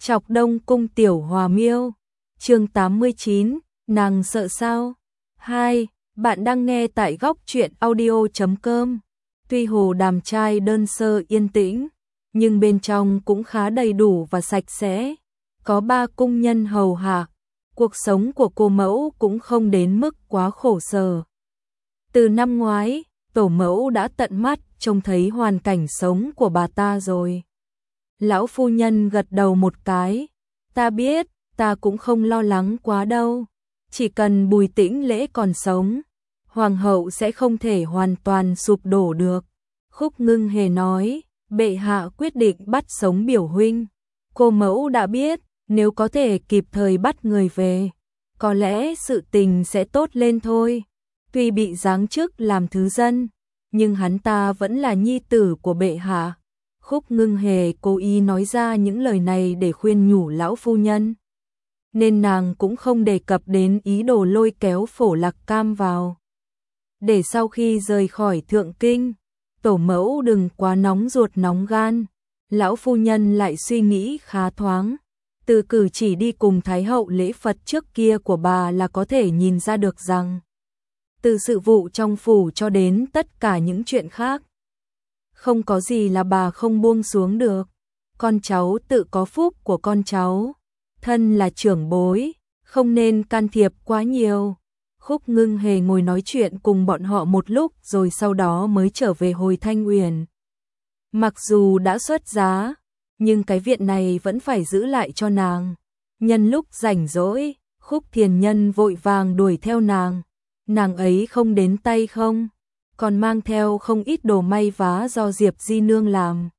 Chọc Đông Cung Tiểu Hòa Miêu, chương 89, nàng sợ sao? 2. Bạn đang nghe tại góc truyện audio.com. Tuy hồ đàm trai đơn sơ yên tĩnh, nhưng bên trong cũng khá đầy đủ và sạch sẽ. Có 3 cung nhân hầu hạ, cuộc sống của cô mẫu cũng không đến mức quá khổ sở. Từ năm ngoái, tổ mẫu đã tận mắt trông thấy hoàn cảnh sống của bà ta rồi. Lão phu nhân gật đầu một cái, ta biết, ta cũng không lo lắng quá đâu. Chỉ cần Bùi Tĩnh Lễ còn sống, hoàng hậu sẽ không thể hoàn toàn sụp đổ được. Khúc Ngưng Hề nói, bệ hạ quyết định bắt sống biểu huynh. Cô mẫu đã biết, nếu có thể kịp thời bắt người về, có lẽ sự tình sẽ tốt lên thôi. Tuy bị giáng chức làm thứ dân, nhưng hắn ta vẫn là nhi tử của bệ hạ. Khúc Ngưng Hề cố ý nói ra những lời này để khuyên nhủ lão phu nhân, nên nàng cũng không đề cập đến ý đồ lôi kéo Phổ Lạc Cam vào. Để sau khi rời khỏi Thượng Kinh, tổ mẫu đừng quá nóng ruột nóng gan. Lão phu nhân lại suy nghĩ khá thoáng. Từ cử chỉ đi cùng Thái hậu lễ Phật trước kia của bà là có thể nhìn ra được rằng, từ sự vụ trong phủ cho đến tất cả những chuyện khác, không có gì là bà không buông xuống được. Con cháu tự có phúc của con cháu, thân là trưởng bối, không nên can thiệp quá nhiều. Khúc Ngưng Hề ngồi nói chuyện cùng bọn họ một lúc rồi sau đó mới trở về Hồi Thanh Uyển. Mặc dù đã xuất giá, nhưng cái viện này vẫn phải giữ lại cho nàng. Nhân lúc rảnh rỗi, Khúc Thiền Nhân vội vàng đuổi theo nàng. Nàng ấy không đến tay không, còn mang theo không ít đồ may vá do Diệp Di Nương làm.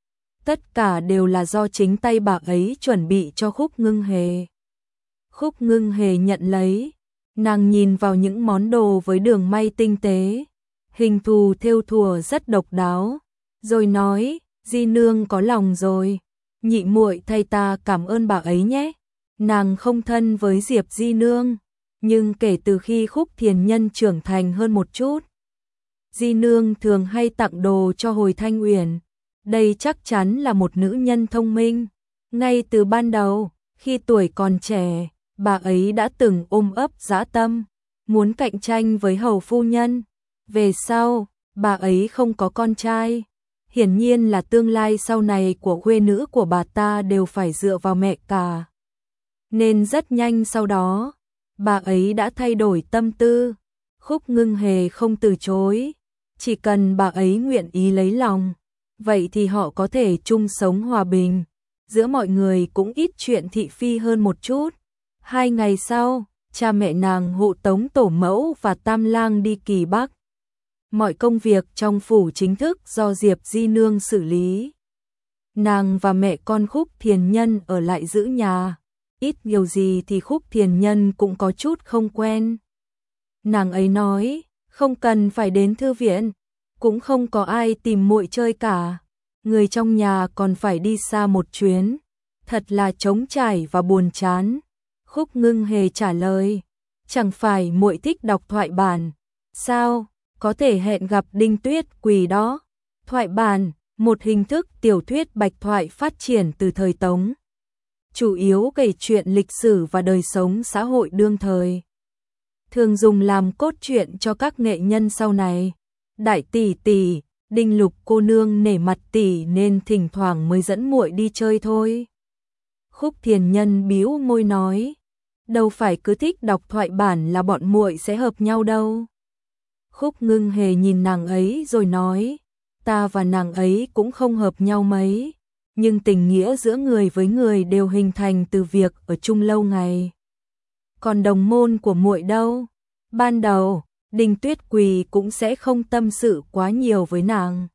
Tất cả đều là do chính tay bà ấy chuẩn bị cho Khúc Ngưng Hề. Khúc Ngưng Hề nhận lấy, nàng nhìn vào những món đồ với đường may tinh tế, hình thù thêu thùa rất độc đáo, rồi nói, Di Nương có lòng rồi, nhị muội thay ta cảm ơn bà ấy nhé. Nàng không thân với Diệp Di Nương, nhưng kể từ khi Khúc Thiền Nhân trưởng thành hơn một chút, Di Nương thường hay tặng đồ cho Hồi Thanh Uyển. Đây chắc chắn là một nữ nhân thông minh. Ngay từ ban đầu, khi tuổi còn trẻ, bà ấy đã từng ôm ấp dã tâm, muốn cạnh tranh với hầu phu nhân. Về sau, bà ấy không có con trai. Hiển nhiên là tương lai sau này của khuê nữ của bà ta đều phải dựa vào mẹ cả. Nên rất nhanh sau đó, bà ấy đã thay đổi tâm tư. Khúc Ngưng Hề không từ chối, chỉ cần bà ấy nguyện ý lấy lòng, vậy thì họ có thể chung sống hòa bình, giữa mọi người cũng ít chuyện thị phi hơn một chút. 2 ngày sau, cha mẹ nàng hộ tống tổ mẫu và tam lang đi Kỳ Bắc. Mọi công việc trong phủ chính thức do Diệp Di Nương xử lý. Nàng và mẹ con Khúc Thiền Nhân ở lại giữ nhà. Ít nhiều gì thì Khúc Thiền Nhân cũng có chút không quen. Nàng ấy nói, không cần phải đến thư viện, cũng không có ai tìm muội chơi cả. Người trong nhà còn phải đi xa một chuyến, thật là trống trải và buồn chán. Khúc Ngưng Hề trả lời, chẳng phải muội thích đọc thoại bản, sao, có thể hẹn gặp Đinh Tuyết Quỳ đó. Thoại bản, một hình thức tiểu thuyết bạch thoại phát triển từ thời Tống, chủ yếu kể chuyện lịch sử và đời sống xã hội đương thời, thường dùng làm cốt truyện cho các nghệ nhân sau này. Đại tỷ tỷ, Đinh Lục cô nương nể mặt tỷ nên thỉnh thoảng mới dẫn muội đi chơi thôi. Khúc Thiền Nhân bĩu môi nói, đâu phải cứ thích đọc thoại bản là bọn muội sẽ hợp nhau đâu. Khúc Ngưng Hề nhìn nàng ấy rồi nói, ta và nàng ấy cũng không hợp nhau mấy, nhưng tình nghĩa giữa người với người đều hình thành từ việc ở chung lâu ngày. Còn đồng môn của muội đâu? Ban đầu, Đinh Tuyết Quỳ cũng sẽ không tâm sự quá nhiều với nàng.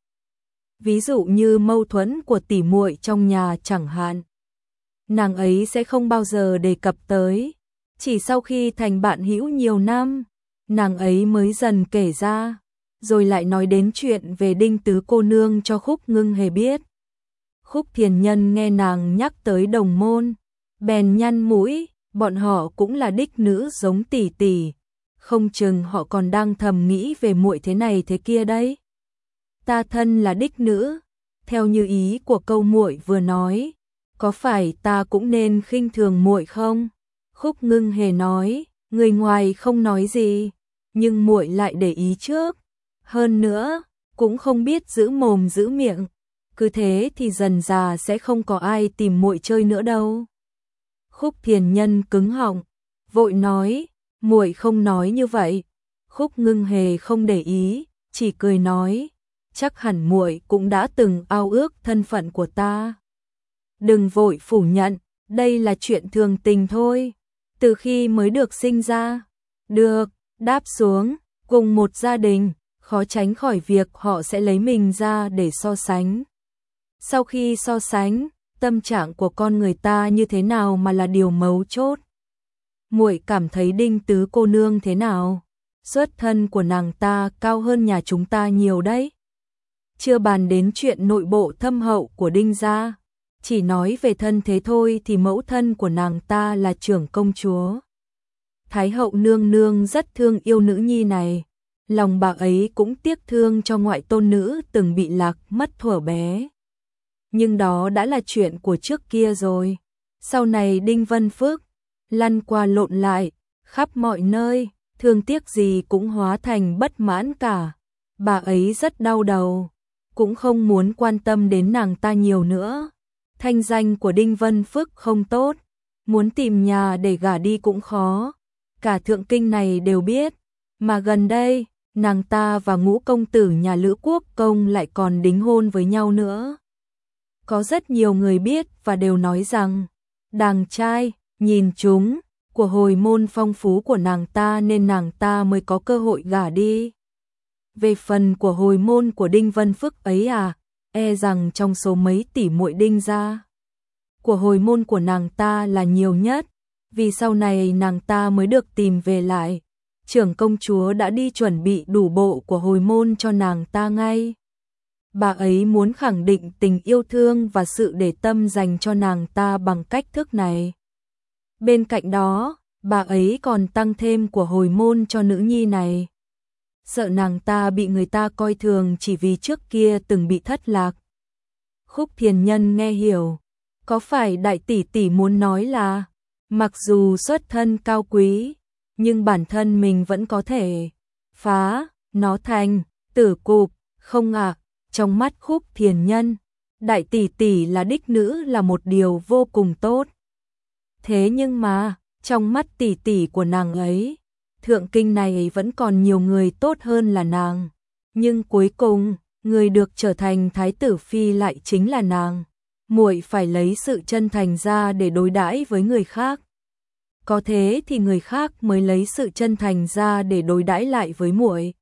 Ví dụ như mâu thuẫn của tỷ muội trong nhà chẳng hạn, nàng ấy sẽ không bao giờ đề cập tới. Chỉ sau khi thành bạn hữu nhiều năm, nàng ấy mới dần kể ra, rồi lại nói đến chuyện về Đinh Tứ cô nương cho Khúc Ngưng Hề biết. Khúc Thiền Nhân nghe nàng nhắc tới đồng môn, bèn nhăn mũi, bọn họ cũng là đích nữ giống tỷ tỷ, không chừng họ còn đang thầm nghĩ về muội thế này thế kia đấy. Ta thân là đích nữ, theo như ý của câu muội vừa nói, có phải ta cũng nên khinh thường muội không? Khúc Ngưng Hề nói, người ngoài không nói gì, nhưng muội lại để ý trước. Hơn nữa, cũng không biết giữ mồm giữ miệng, cứ thế thì dần dà sẽ không có ai tìm muội chơi nữa đâu. Khúc Thiền Nhân cứng họng, vội nói, muội không nói như vậy. Khúc Ngưng Hề không để ý, chỉ cười nói, chắc hẳn muội cũng đã từng ao ước thân phận của ta. Đừng vội phủ nhận, đây là chuyện thường tình thôi, từ khi mới được sinh ra. Được, đáp xuống, cùng một gia đình, khó tránh khỏi việc họ sẽ lấy mình ra để so sánh. Sau khi so sánh, tâm trạng của con người ta như thế nào mà là điều mấu chốt. Muội cảm thấy Đinh Tứ cô nương thế nào? Xuất thân của nàng ta cao hơn nhà chúng ta nhiều đấy. Chưa bàn đến chuyện nội bộ thâm hậu của Đinh gia, chỉ nói về thân thế thôi thì mẫu thân của nàng ta là trưởng công chúa. Thái hậu nương nương rất thương yêu nữ nhi này, lòng bà ấy cũng tiếc thương cho ngoại tôn nữ từng bị lạc mất thuở bé. Nhưng đó đã là chuyện của trước kia rồi. Sau này Đinh Vân Phước lăn qua lộn lại, khắp mọi nơi, thương tiếc gì cũng hóa thành bất mãn cả. Bà ấy rất đau đầu, cũng không muốn quan tâm đến nàng ta nhiều nữa. Thanh danh của Đinh Vân Phước không tốt, muốn tìm nhà để gả đi cũng khó. Cả thượng kinh này đều biết, mà gần đây, nàng ta và Ngũ công tử nhà Lữ Quốc công lại còn đính hôn với nhau nữa. Có rất nhiều người biết và đều nói rằng, đàng trai, nhìn chúng, của hồi môn phong phú của nàng ta nên nàng ta mới có cơ hội gả đi. Về phần của hồi môn của Đinh Vân Phước ấy à, e rằng trong số mấy tỷ muội Đinh gia, của hồi môn của nàng ta là nhiều nhất, vì sau này nàng ta mới được tìm về lại. Trưởng công chúa đã đi chuẩn bị đủ bộ của hồi môn cho nàng ta ngay. Bà ấy muốn khẳng định tình yêu thương và sự để tâm dành cho nàng ta bằng cách thức này. Bên cạnh đó, bà ấy còn tăng thêm của hồi môn cho nữ nhi này. Sợ nàng ta bị người ta coi thường chỉ vì trước kia từng bị thất lạc. Khúc Thiền Nhân nghe hiểu, có phải đại tỷ tỷ muốn nói là, mặc dù xuất thân cao quý, nhưng bản thân mình vẫn có thể phá nó thành tử cục, không ạ? Trong mắt Khúc Thiền Nhân, đại tỷ tỷ là đích nữ là một điều vô cùng tốt. Thế nhưng mà, trong mắt tỷ tỷ của nàng ấy, thượng kinh này vẫn còn nhiều người tốt hơn là nàng. Nhưng cuối cùng, người được trở thành thái tử phi lại chính là nàng. Muội phải lấy sự chân thành ra để đối đãi với người khác. Có thế thì người khác mới lấy sự chân thành ra để đối đãi lại với muội.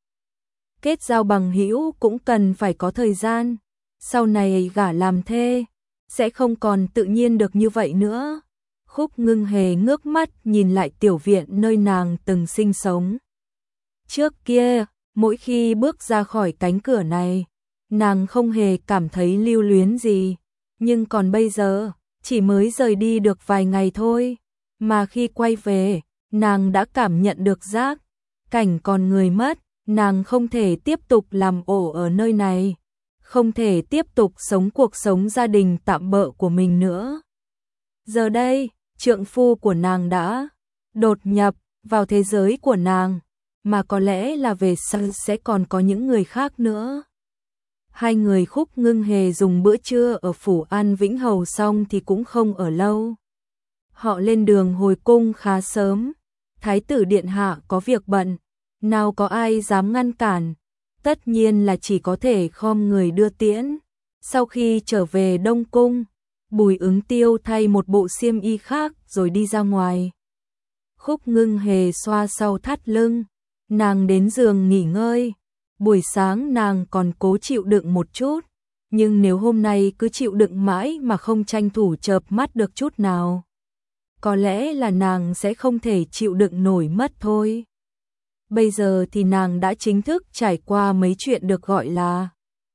Kết giao bằng hữu cũng cần phải có thời gian. Sau này gả làm thê, sẽ không còn tự nhiên được như vậy nữa. Khúc Ngưng Hề ngước mắt nhìn lại tiểu viện nơi nàng từng sinh sống. Trước kia, mỗi khi bước ra khỏi cánh cửa này, nàng không hề cảm thấy lưu luyến gì. Nhưng còn bây giờ, chỉ mới rời đi được vài ngày thôi, mà khi quay về, nàng đã cảm nhận được giác cảnh còn người mất, nàng không thể tiếp tục làm ổ ở nơi này, không thể tiếp tục sống cuộc sống gia đình tạm bợ của mình nữa. Giờ đây, trượng phu của nàng đã đột nhập vào thế giới của nàng, mà có lẽ là về sau sẽ còn có những người khác nữa. Hai người Khúc Ngưng Hề dùng bữa trưa ở phủ An Vĩnh Hầu xong thì cũng không ở lâu. Họ lên đường hồi cung khá sớm, thái tử điện hạ có việc bận, nào có ai dám ngăn cản, tất nhiên là chỉ có thể khom người đưa tiễn. Sau khi trở về Đông Cung, Bùi Ứng Tiêu thay một bộ xiêm y khác rồi đi ra ngoài. Khúc Ngưng Hề xoa sau thắt lưng, nàng đến giường nghỉ ngơi. Buổi sáng nàng còn cố chịu đựng một chút, nhưng nếu hôm nay cứ chịu đựng mãi mà không tranh thủ chợp mắt được chút nào, có lẽ là nàng sẽ không thể chịu đựng nổi mất thôi. Bây giờ thì nàng đã chính thức trải qua mấy chuyện được gọi là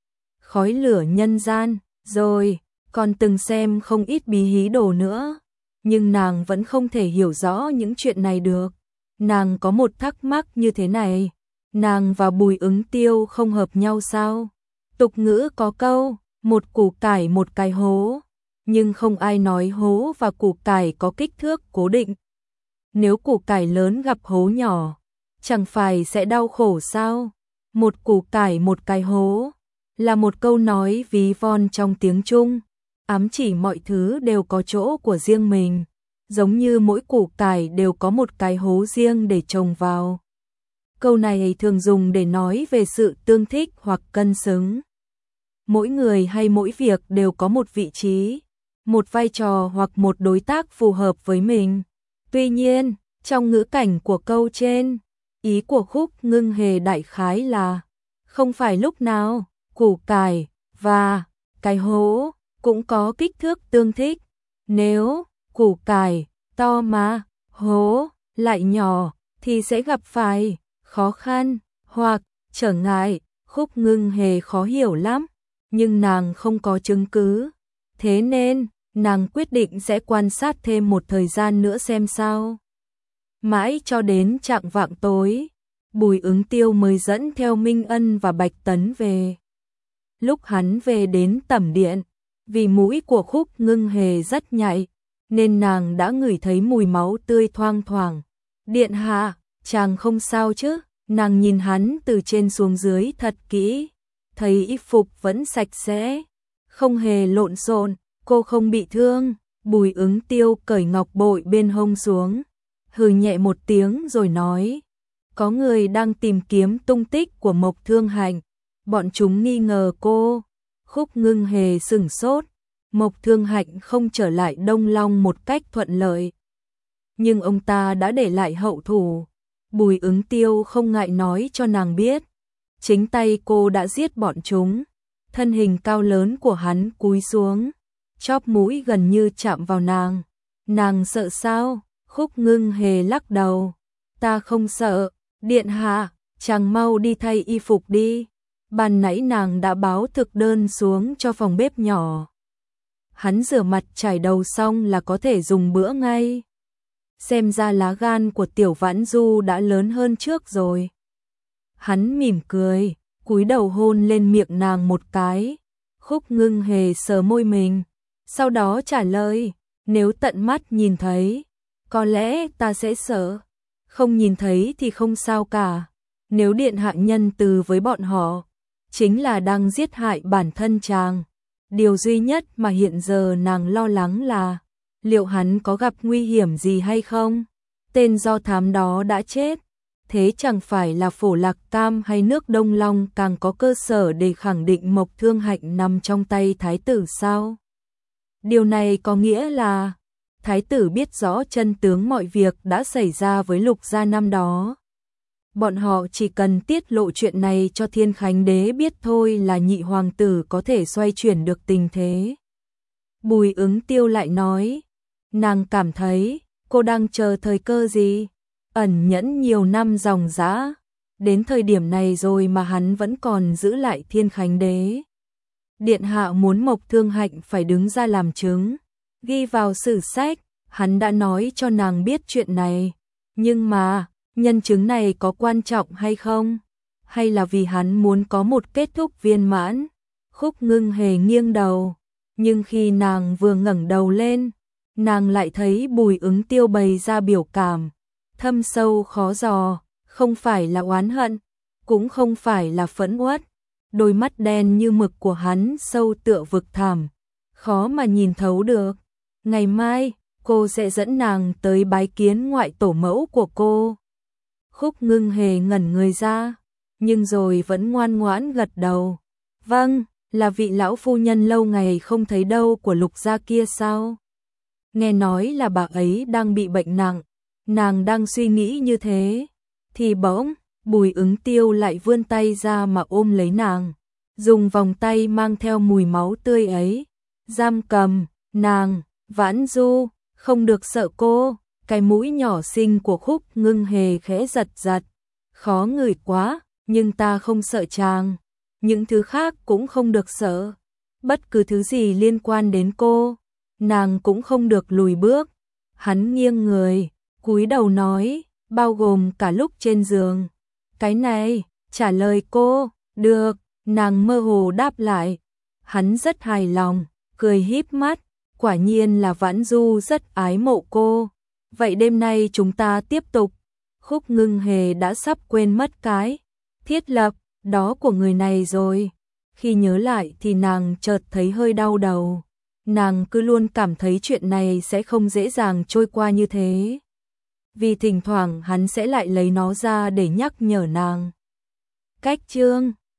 khói lửa nhân gian, rồi còn từng xem không ít bí hí đồ nữa, nhưng nàng vẫn không thể hiểu rõ những chuyện này được. Nàng có một thắc mắc như thế này, nàng và Bùi Ứng Tiêu không hợp nhau sao? Tục ngữ có câu, một củ cải một cái hố, nhưng không ai nói hố và củ cải có kích thước cố định. Nếu củ cải lớn gặp hố nhỏ, chẳng phải sẽ đau khổ sao? Một củ cải một cái hố là một câu nói ví von trong tiếng Trung, ám chỉ mọi thứ đều có chỗ của riêng mình, giống như mỗi củ cải đều có một cái hố riêng để trồng vào. Câu này thường dùng để nói về sự tương thích hoặc cân xứng. Mỗi người hay mỗi việc đều có một vị trí, một vai trò hoặc một đối tác phù hợp với mình. Tuy nhiên, trong ngữ cảnh của câu trên, ý của Khúc Ngưng Hề đại khái là không phải lúc nào củ cải và cái hố cũng có kích thước tương thích. Nếu củ cải to mà hố lại nhỏ thì sẽ gặp phải khó khăn hoặc trở ngại. Khúc Ngưng Hề khó hiểu lắm, nhưng nàng không có chứng cứ. Thế nên, nàng quyết định sẽ quan sát thêm một thời gian nữa xem sao. Mãi cho đến chạng vạng tối, Bùi Ứng Tiêu mới dẫn theo Minh Ân và Bạch Tấn về. Lúc hắn về đến tẩm điện, vì mũi của Khúc Ngưng Hề rất nhạy, nên nàng đã ngửi thấy mùi máu tươi thoang thoảng. Điện hạ, chàng không sao chứ? Nàng nhìn hắn từ trên xuống dưới thật kỹ, thấy y phục vẫn sạch sẽ, không hề lộn xộn, cô không bị thương. Bùi Ứng Tiêu cởi ngọc bội bên hông xuống, hừ nhẹ một tiếng rồi nói, có người đang tìm kiếm tung tích của Mộc Thương Hạnh, bọn chúng nghi ngờ cô. Khúc Ngưng Hề sửng sốt, Mộc Thương Hạnh không trở lại Đông Long một cách thuận lợi, nhưng ông ta đã để lại hậu thủ. Bùi Ứng Tiêu không ngại nói cho nàng biết, chính tay cô đã giết bọn chúng. Thân hình cao lớn của hắn cúi xuống, chóp mũi gần như chạm vào nàng. Nàng sợ sao? Khúc Ngưng Hề lắc đầu, ta không sợ, điện hạ, chàng mau đi thay y phục đi. Ban nãy nàng đã báo thực đơn xuống cho phòng bếp nhỏ. Hắn rửa mặt chải đầu xong là có thể dùng bữa ngay. Xem ra lá gan của Tiểu Vãn Du đã lớn hơn trước rồi. Hắn mỉm cười, cúi đầu hôn lên miệng nàng một cái. Khúc Ngưng Hề sờ môi mình, sau đó trả lời, nếu tận mắt nhìn thấy, có lẽ ta sẽ sợ. Không nhìn thấy thì không sao cả. Nếu điện hạ nhân từ với bọn họ, chính là đang giết hại bản thân chàng. Điều duy nhất mà hiện giờ nàng lo lắng là liệu hắn có gặp nguy hiểm gì hay không? Tên do thám đó đã chết. Thế chẳng phải là Phổ Lạc Tam hay nước Đông Long càng có cơ sở để khẳng định Mộc Thương Hạnh nằm trong tay thái tử sao? Điều này có nghĩa là thái tử biết rõ chân tướng mọi việc đã xảy ra với Lục gia năm đó. Bọn họ chỉ cần tiết lộ chuyện này cho Thiên Khánh Đế biết thôi là nhị hoàng tử có thể xoay chuyển được tình thế. Bùi Ứng Tiêu lại nói, nàng cảm thấy cô đang chờ thời cơ gì? Ẩn nhẫn nhiều năm ròng rã, đến thời điểm này rồi mà hắn vẫn còn giữ lại Thiên Khánh Đế. Điện hạ muốn Mộc Thương Hạnh phải đứng ra làm chứng, ghi vào sử sách. Hắn đã nói cho nàng biết chuyện này, nhưng mà nhân chứng này có quan trọng hay không? Hay là vì hắn muốn có một kết thúc viên mãn? Khúc Ngưng Hề nghiêng đầu, nhưng khi nàng vừa ngẩng đầu lên, nàng lại thấy Bùi Ứng Tiêu bày ra biểu cảm thâm sâu khó dò, không phải là oán hận, cũng không phải là phẫn uất. Đôi mắt đen như mực của hắn sâu tựa vực thẳm, khó mà nhìn thấu được. Ngày mai, cô sẽ dẫn nàng tới bái kiến ngoại tổ mẫu của cô. Khúc Ngưng Hề ngẩn người ra, nhưng rồi vẫn ngoan ngoãn gật đầu. Vâng, là vị lão phu nhân lâu ngày không thấy đâu của Lục gia kia sao? Nghe nói là bà ấy đang bị bệnh nặng. Nàng đang suy nghĩ như thế, thì bỗng Bùi Ứng Tiêu lại vươn tay ra mà ôm lấy nàng, dùng vòng tay mang theo mùi máu tươi ấy, giam cầm nàng. Vãn Du, không được sợ cô. Cái mũi nhỏ xinh của Khúc Ngưng Hề khẽ giật giật, khó ngửi quá, nhưng ta không sợ chàng. Những thứ khác cũng không được sợ, bất cứ thứ gì liên quan đến cô, nàng cũng không được lùi bước. Hắn nghiêng người, cúi đầu nói, bao gồm cả lúc trên giường. Cái này, trả lời cô, được, nàng mơ hồ đáp lại. Hắn rất hài lòng, cười híp mắt, quả nhiên là Vãn Du rất ái mộ cô. Vậy đêm nay chúng ta tiếp tục. Khúc Ngưng Hề đã sắp quên mất cái thiết lập đó của người này rồi. Khi nhớ lại thì nàng chợt thấy hơi đau đầu. Nàng cứ luôn cảm thấy chuyện này sẽ không dễ dàng trôi qua như thế. Vì thỉnh thoảng hắn sẽ lại lấy nó ra để nhắc nhở nàng. Cách chương